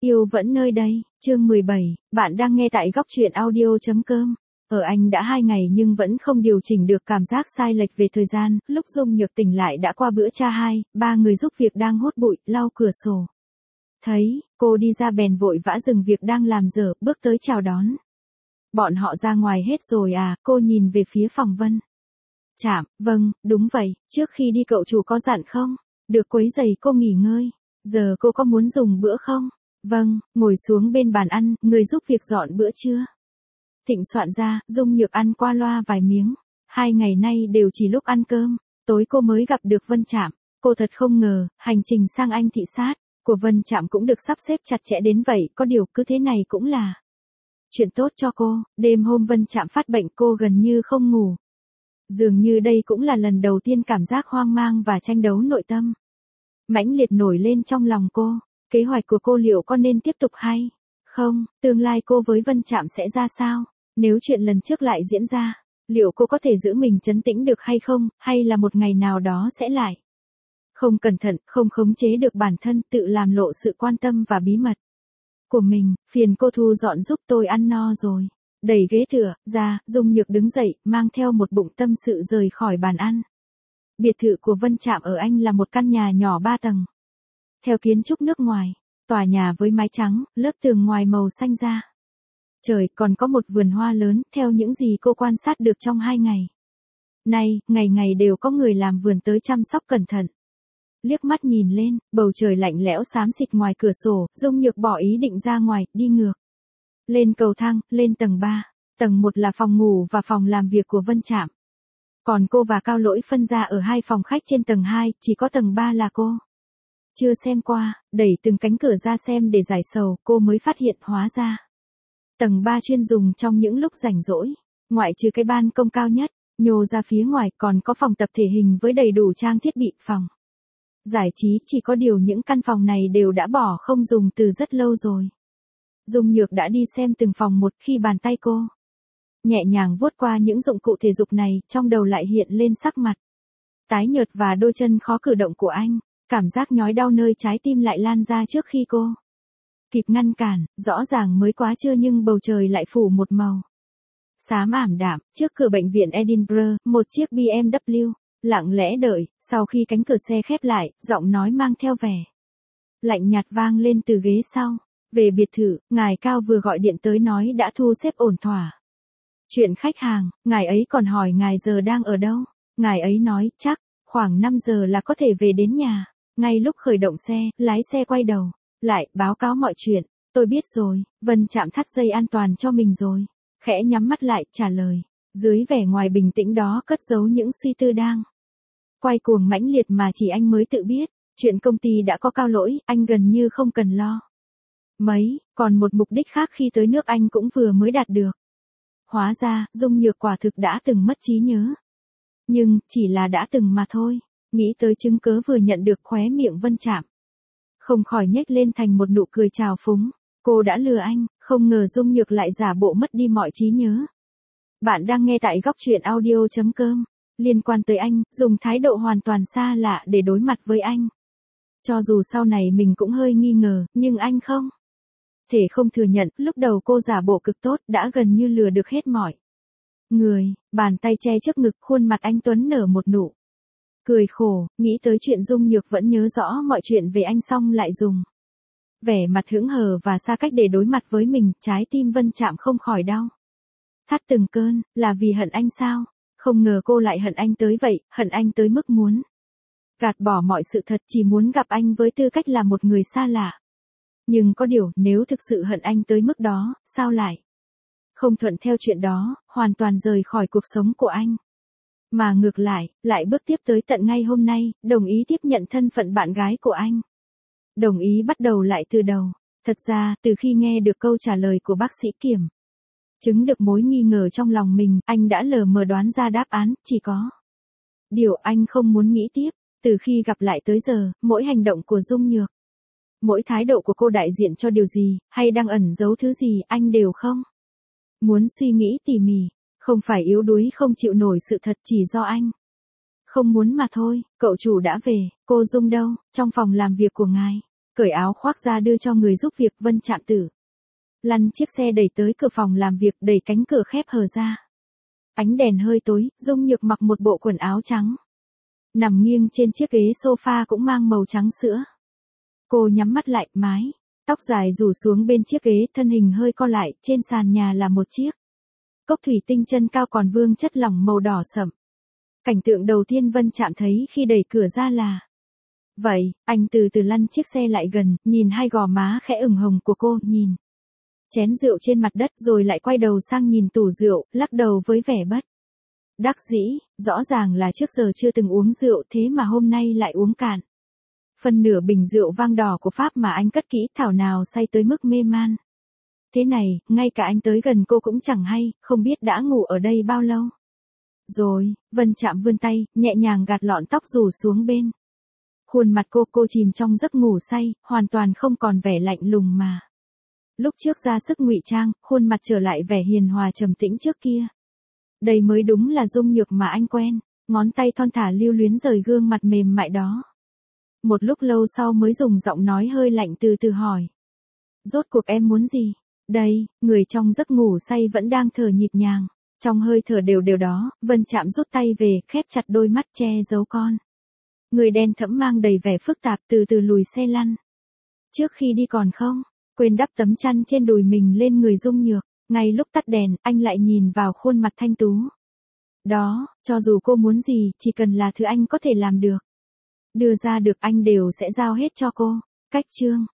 Yêu vẫn nơi đây, chương 17, bạn đang nghe tại góc truyện audio.com. Ở Anh đã 2 ngày nhưng vẫn không điều chỉnh được cảm giác sai lệch về thời gian, lúc Dung Nhược tỉnh lại đã qua bữa trưa 2, 3 người giúp việc đang hốt bụi, lau cửa sổ. Thấy, cô đi ra bèn vội vã dừng việc đang làm dở, bước tới chào đón. Bọn họ ra ngoài hết rồi à, cô nhìn về phía phòng Vân Trạm, vâng, đúng vậy, trước khi đi cậu chủ có dặn không? Được quấy rầy cô nghỉ ngơi. Giờ cô có muốn dùng bữa không? Vâng, ngồi xuống bên bàn ăn, người giúp việc dọn bữa trưa. Thịnh soạn ra, Dung Nhược ăn qua loa vài miếng. 2 ngày nay đều chỉ lúc ăn cơm, tối cô mới gặp được Vân Trạm. Cô thật không ngờ, hành trình sang Anh thị sát của Vân Trạm cũng được sắp xếp chặt chẽ đến vậy, có điều cứ thế này cũng là chuyện tốt cho cô. Đêm hôm Vân Trạm phát bệnh cô gần như không ngủ. Dường như đây cũng là lần đầu tiên cảm giác hoang mang và tranh đấu nội tâm mãnh liệt nổi lên trong lòng cô. Kế hoạch của cô liệu có nên tiếp tục hay không? Tương lai cô với Vân Trạm sẽ ra sao? Nếu chuyện lần trước lại diễn ra, liệu cô có thể giữ mình trấn tĩnh được hay không? Hay là một ngày nào đó sẽ lại không cẩn thận, không khống chế được bản thân, tự làm lộ sự quan tâm và bí mật của mình? Phiền cô thu dọn giúp tôi, ăn no rồi. Đẩy ghế tựa ra, Dung Nhược đứng dậy, mang theo một bụng tâm sự rời khỏi bàn ăn. Biệt thự của Vân Trạm ở Anh là một căn nhà nhỏ 3 tầng. Theo kiến trúc nước ngoài, tòa nhà với mái trắng, lớp tường ngoài màu xanh da trời, còn có một vườn hoa lớn, theo những gì cô quan sát được trong 2 ngày nay, ngày ngày đều có người làm vườn tới chăm sóc cẩn thận. Liếc mắt nhìn lên, bầu trời lạnh lẽo xám xịt ngoài cửa sổ, Dung Nhược bỏ ý định ra ngoài, đi ngược lên cầu thang, lên tầng 3. Tầng 1 là phòng ngủ và phòng làm việc của Vân Trạm. Còn cô và Cao Lỗi phân ra ở 2 phòng khách trên tầng 2, chỉ có tầng 3 là cô chưa xem qua. Đẩy từng cánh cửa ra xem để giải sầu, cô mới phát hiện hóa ra tầng 3 chuyên dùng trong những lúc rảnh rỗi. Ngoại trừ cái ban công cao nhất, nhô ra phía ngoài còn có phòng tập thể hình với đầy đủ trang thiết bị, phòng giải trí, chỉ có điều những căn phòng này đều đã bỏ không dùng từ rất lâu rồi. Dung Nhược đã đi xem từng phòng một, khi bàn tay cô nhẹ nhàng vuốt qua những dụng cụ thể dục này, trong đầu lại hiện lên sắc mặt tái nhợt và đôi chân khó cử động của anh. Cảm giác nhói đau nơi trái tim lại lan ra trước khi cô kịp ngăn cản. Rõ ràng mới quá trưa nhưng bầu trời lại phủ một màu xám ảm đạm. Trước cửa bệnh viện Edinburgh, một chiếc BMW lặng lẽ đợi. Sau khi cánh cửa xe khép lại, giọng nói mang theo vẻ lạnh nhạt vang lên từ ghế sau. Về biệt thự, ngài Cao vừa gọi điện tới nói đã thu xếp ổn thỏa chuyện khách hàng. Ngài ấy còn hỏi ngài giờ đang ở đâu. Ngài ấy nói chắc khoảng 5 giờ là có thể về đến nhà. Ngay lúc khởi động xe, lái xe quay đầu lại, báo cáo mọi chuyện. Tôi biết rồi. Vân Trạm thắt dây an toàn cho mình rồi. Khẽ nhắm mắt lại, trả lời. Dưới vẻ ngoài bình tĩnh đó cất giấu những suy tư đang quay cuồng mãnh liệt mà chỉ anh mới tự biết. Chuyện công ty đã có Cao Lỗi, anh gần như không cần lo mấy. Còn một mục đích khác khi tới nước Anh cũng vừa mới đạt được. Hóa ra, Dung Nhược quả thực đã từng mất trí nhớ. Nhưng, chỉ là đã từng mà thôi. Nghĩ tới chứng cớ vừa nhận được, khóe miệng Vân Trạm không khỏi nhếch lên thành một nụ cười trào phúng. Cô đã lừa anh, không ngờ Dung Nhược lại giả bộ mất đi mọi trí nhớ. Bạn đang nghe tại góc truyện audio.com. Liên quan tới anh, dùng thái độ hoàn toàn xa lạ để đối mặt với anh. Cho dù sau này mình cũng hơi nghi ngờ, nhưng anh không thể không thừa nhận, lúc đầu cô giả bộ cực tốt, đã gần như lừa được hết mọi người. Bàn tay che trước ngực, khuôn mặt anh tuấn nở một nụ cười khổ. Nghĩ tới chuyện Dung Nhược vẫn nhớ rõ mọi chuyện về anh, xong lại dùng vẻ mặt hững hờ và xa cách để đối mặt với mình. Trái tim Vân Trạm không khỏi đau thắt từng cơn. Là vì hận anh sao? Không ngờ cô lại hận anh tới vậy, hận anh tới mức muốn gạt bỏ mọi sự thật, chỉ muốn gặp anh với tư cách là một người xa lạ. Nhưng có điều, nếu thực sự hận anh tới mức đó, sao lại không thuận theo chuyện đó, hoàn toàn rời khỏi cuộc sống của anh. Mà ngược lại, lại bước tiếp tới tận ngay hôm nay, đồng ý tiếp nhận thân phận bạn gái của anh. Đồng ý bắt đầu lại từ đầu. Thật ra, từ khi nghe được câu trả lời của bác sĩ kiểm chứng được mối nghi ngờ trong lòng mình, anh đã lờ mờ đoán ra đáp án, chỉ có điều anh không muốn nghĩ tiếp. Từ khi gặp lại tới giờ, mỗi hành động của Dung Nhược, mỗi thái độ của cô đại diện cho điều gì, hay đang ẩn giấu thứ gì, anh đều không muốn suy nghĩ tỉ mỉ. Không phải yếu đuối không chịu nổi sự thật, chỉ do anh không muốn mà thôi. Cậu chủ đã về, cô Dung đâu? Trong phòng làm việc của ngài. Cởi áo khoác ra đưa cho người giúp việc. Vân Trạm Tử lăn chiếc xe đẩy tới cửa phòng làm việc, đẩy cánh cửa khép hờ ra. Ánh đèn hơi tối, Dung Nhược mặc một bộ quần áo trắng. Nằm nghiêng trên chiếc ghế sofa cũng mang màu trắng sữa. Cô nhắm mắt lại, mái tóc dài rủ xuống bên chiếc ghế, thân hình hơi co lại, trên sàn nhà là một chiếc cốc thủy tinh chân cao còn vương chất lỏng màu đỏ sẫm. Cảnh tượng đầu tiên Vân Trạm thấy khi đẩy cửa ra là vậy, anh từ từ lăn chiếc xe lại gần, nhìn hai gò má khẽ ửng hồng của cô, nhìn chén rượu trên mặt đất rồi lại quay đầu sang nhìn tủ rượu, lắc đầu với vẻ bất đắc dĩ, rõ ràng là trước giờ chưa từng uống rượu thế mà hôm nay lại uống cạn. Phần nửa bình rượu vang đỏ của Pháp mà anh cất kỹ, thảo nào say tới mức mê man. Thế này, ngay cả anh tới gần cô cũng chẳng hay, không biết đã ngủ ở đây bao lâu. Rồi, Vân Trạm vươn tay, nhẹ nhàng gạt lọn tóc rủ xuống bên khuôn mặt cô chìm trong giấc ngủ say, hoàn toàn không còn vẻ lạnh lùng mà lúc trước ra sức ngụy trang, khuôn mặt trở lại vẻ hiền hòa trầm tĩnh trước kia. Đây mới đúng là Dung Nhược mà anh quen, ngón tay thon thả lưu luyến rời gương mặt mềm mại đó. Một lúc lâu sau mới dùng giọng nói hơi lạnh từ từ hỏi. Rốt cuộc em muốn gì? Đây, người trong giấc ngủ say vẫn đang thở nhịp nhàng. Trong hơi thở đều đều đó, Vân Trạm rút tay về, khép chặt đôi mắt che giấu con người đen thẫm mang đầy vẻ phức tạp, từ từ lùi xe lăn. Trước khi đi còn không quên đắp tấm chăn trên đùi mình lên người Dung Nhược. Ngay lúc tắt đèn, anh lại nhìn vào khuôn mặt thanh tú. Đó, cho dù cô muốn gì, chỉ cần là thứ anh có thể làm được, đưa ra được, anh đều sẽ giao hết cho cô. Cách chương